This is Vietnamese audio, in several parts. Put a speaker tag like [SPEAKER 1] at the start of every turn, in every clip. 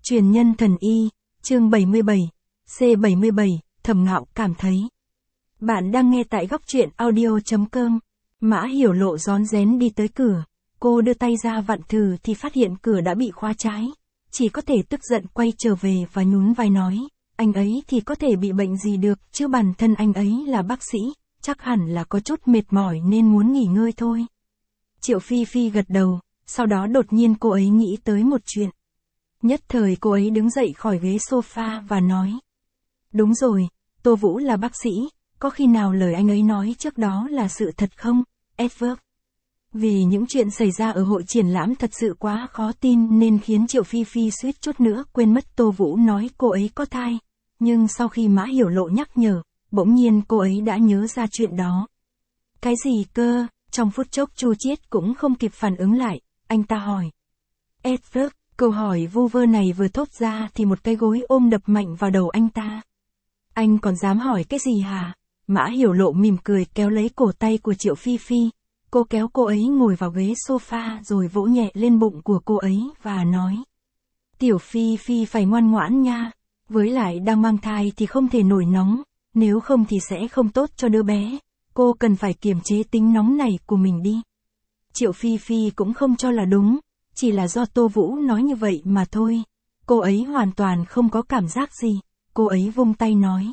[SPEAKER 1] Truyền nhân thần y, chương 77, C77, Thẩm Ngạo cảm thấy. Bạn đang nghe tại góc truyện audio.com. Mã Hiểu Lộ rón rén đi tới cửa, cô đưa tay ra vặn thử thì phát hiện cửa đã bị khóa trái. Chỉ có thể tức giận quay trở về và nhún vai nói, anh ấy thì có thể bị bệnh gì được, chứ bản thân anh ấy là bác sĩ, chắc hẳn là có chút mệt mỏi nên muốn nghỉ ngơi thôi. Triệu Phi Phi gật đầu, sau đó đột nhiên cô ấy nghĩ tới một chuyện. Nhất thời cô ấy đứng dậy khỏi ghế sofa và nói. Đúng rồi, Tô Vũ là bác sĩ, có khi nào lời anh ấy nói trước đó là sự thật không, Edward? Vì những chuyện xảy ra ở hội triển lãm thật sự quá khó tin nên khiến Triệu Phi Phi suýt chút nữa quên mất Tô Vũ nói cô ấy có thai. Nhưng sau khi Mã Hiểu Lộ nhắc nhở, bỗng nhiên cô ấy đã nhớ ra chuyện đó. Cái gì cơ? Trong phút chốc Chu Chiết cũng không kịp phản ứng lại, anh ta hỏi. Edward, câu hỏi vu vơ này vừa thốt ra thì một cái gối ôm đập mạnh vào đầu anh ta. Anh còn dám hỏi cái gì hả? Mã Hiểu Lộ mỉm cười kéo lấy cổ tay của Triệu Phi Phi. Cô kéo cô ấy ngồi vào ghế sofa rồi vỗ nhẹ lên bụng của cô ấy và nói. Tiểu Phi Phi phải ngoan ngoãn nha. Với lại đang mang thai thì không thể nổi nóng, nếu không thì sẽ không tốt cho đứa bé. Cô cần phải kiềm chế tính nóng này của mình đi. Triệu Phi Phi cũng không cho là đúng, chỉ là do Tô Vũ nói như vậy mà thôi. Cô ấy hoàn toàn không có cảm giác gì, cô ấy vung tay nói.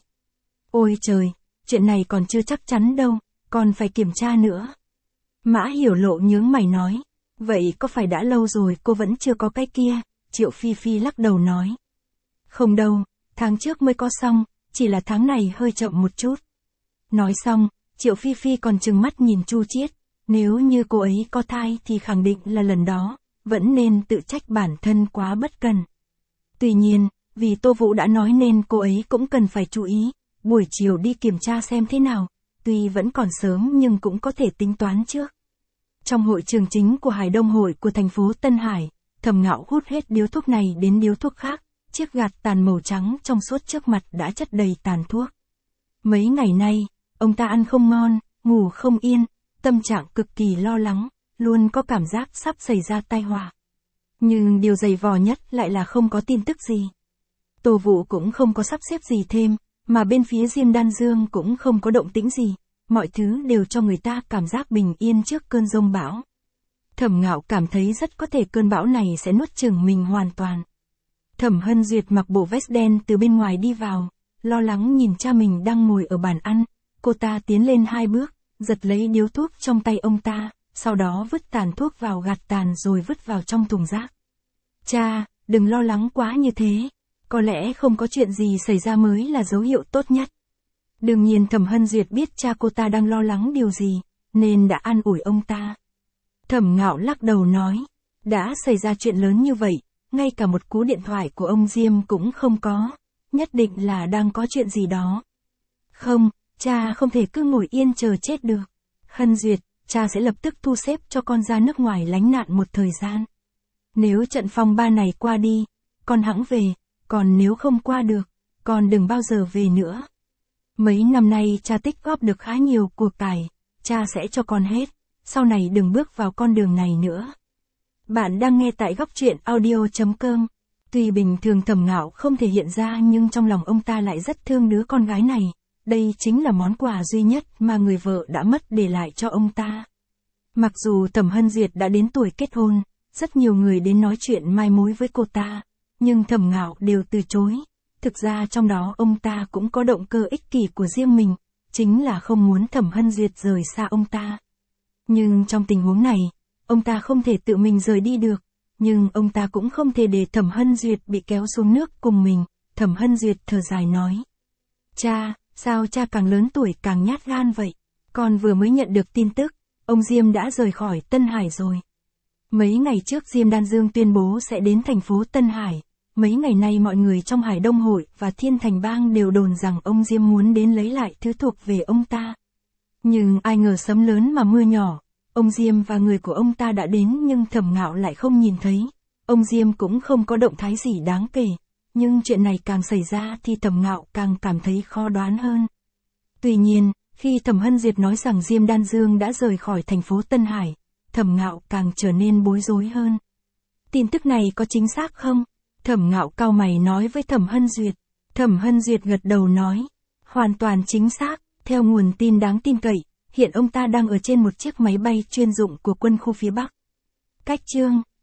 [SPEAKER 1] Ôi trời, chuyện này còn chưa chắc chắn đâu, còn phải kiểm tra nữa. Mã Hiểu Lộ nhướng mày nói, vậy có phải đã lâu rồi cô vẫn chưa có cái kia? Triệu Phi Phi lắc đầu nói. Không đâu, tháng trước mới có xong, chỉ là tháng này hơi chậm một chút. Nói xong, Triệu Phi Phi còn trừng mắt nhìn Chu Chiết, nếu như cô ấy có thai thì khẳng định là lần đó, vẫn nên tự trách bản thân quá bất cần. Tuy nhiên, vì Tô Vũ đã nói nên cô ấy cũng cần phải chú ý, buổi chiều đi kiểm tra xem thế nào, tuy vẫn còn sớm nhưng cũng có thể tính toán trước. Trong hội trường chính của Hải Đông Hội của thành phố Tân Hải, Thẩm Ngạo hút hết điếu thuốc này đến điếu thuốc khác, chiếc gạt tàn màu trắng trong suốt trước mặt đã chất đầy tàn thuốc. Mấy ngày nay, ông ta ăn không ngon, ngủ không yên, tâm trạng cực kỳ lo lắng, luôn có cảm giác sắp xảy ra tai họa. Nhưng điều dày vò nhất lại là không có tin tức gì. Tô Vũ cũng không có sắp xếp gì thêm, mà bên phía Diêm Đan Dương cũng không có động tĩnh gì, mọi thứ đều cho người ta cảm giác bình yên trước cơn giông bão. Thẩm Ngạo cảm thấy rất có thể cơn bão này sẽ nuốt chửng mình hoàn toàn. Thẩm Hân Duyệt mặc bộ vest đen từ bên ngoài đi vào, lo lắng nhìn cha mình đang ngồi ở bàn ăn, cô ta tiến lên 2 bước, giật lấy điếu thuốc trong tay ông ta, sau đó vứt tàn thuốc vào gạt tàn rồi vứt vào trong thùng rác. Cha, đừng lo lắng quá như thế, có lẽ không có chuyện gì xảy ra mới là dấu hiệu tốt nhất. Đương nhiên Thẩm Hân Duyệt biết cha cô ta đang lo lắng điều gì, nên đã an ủi ông ta. Thẩm Ngạo lắc đầu nói, đã xảy ra chuyện lớn như vậy, ngay cả một cú điện thoại của ông Diêm cũng không có, nhất định là đang có chuyện gì đó. Không, cha không thể cứ ngồi yên chờ chết được. Hân Duyệt, cha sẽ lập tức thu xếp cho con ra nước ngoài lánh nạn một thời gian. Nếu trận phong ba này qua đi, con hẵng về, còn nếu không qua được, con đừng bao giờ về nữa. Mấy năm nay cha tích góp được khá nhiều của cải, cha sẽ cho con hết, sau này đừng bước vào con đường này nữa. Bạn đang nghe tại góc truyện audio.com. Tuy bình thường Thẩm Ngạo không thể hiện ra nhưng trong lòng ông ta lại rất thương đứa con gái này. Đây chính là món quà duy nhất mà người vợ đã mất để lại cho ông ta. Mặc dù Thẩm Hân Duyệt đã đến tuổi kết hôn, rất nhiều người đến nói chuyện mai mối với cô ta, nhưng Thẩm Ngạo đều từ chối. Thực ra trong đó ông ta cũng có động cơ ích kỷ của riêng mình, chính là không muốn Thẩm Hân Duyệt rời xa ông ta. Nhưng trong tình huống này, ông ta không thể tự mình rời đi được, nhưng ông ta cũng không thể để Thẩm Hân Duyệt bị kéo xuống nước cùng mình. Thẩm Hân Duyệt thở dài nói. Cha, sao cha càng lớn tuổi càng nhát gan vậy? Con vừa mới nhận được tin tức, ông Diêm đã rời khỏi Tân Hải rồi. Mấy ngày trước Diêm Đan Dương tuyên bố sẽ đến thành phố Tân Hải. Mấy ngày nay mọi người trong Hải Đông Hội và Thiên Thành Bang đều đồn rằng ông Diêm muốn đến lấy lại thứ thuộc về ông ta. Nhưng ai ngờ sấm lớn mà mưa nhỏ, ông Diêm và người của ông ta đã đến nhưng Thẩm Ngạo lại không nhìn thấy. Ông Diêm cũng không có động thái gì đáng kể, nhưng chuyện này càng xảy ra thì Thẩm Ngạo càng cảm thấy khó đoán hơn. Tuy nhiên, khi Thẩm Hân Diệp nói rằng Diêm Đan Dương đã rời khỏi thành phố Tân Hải, Thẩm Ngạo càng trở nên bối rối hơn. Tin tức này có chính xác không? Thẩm Ngạo cau mày nói với Thẩm Hân Duyệt. Thẩm Hân Duyệt gật đầu nói. Hoàn toàn chính xác, theo nguồn tin đáng tin cậy, hiện ông ta đang ở trên một chiếc máy bay chuyên dụng của quân khu phía Bắc. Cách chương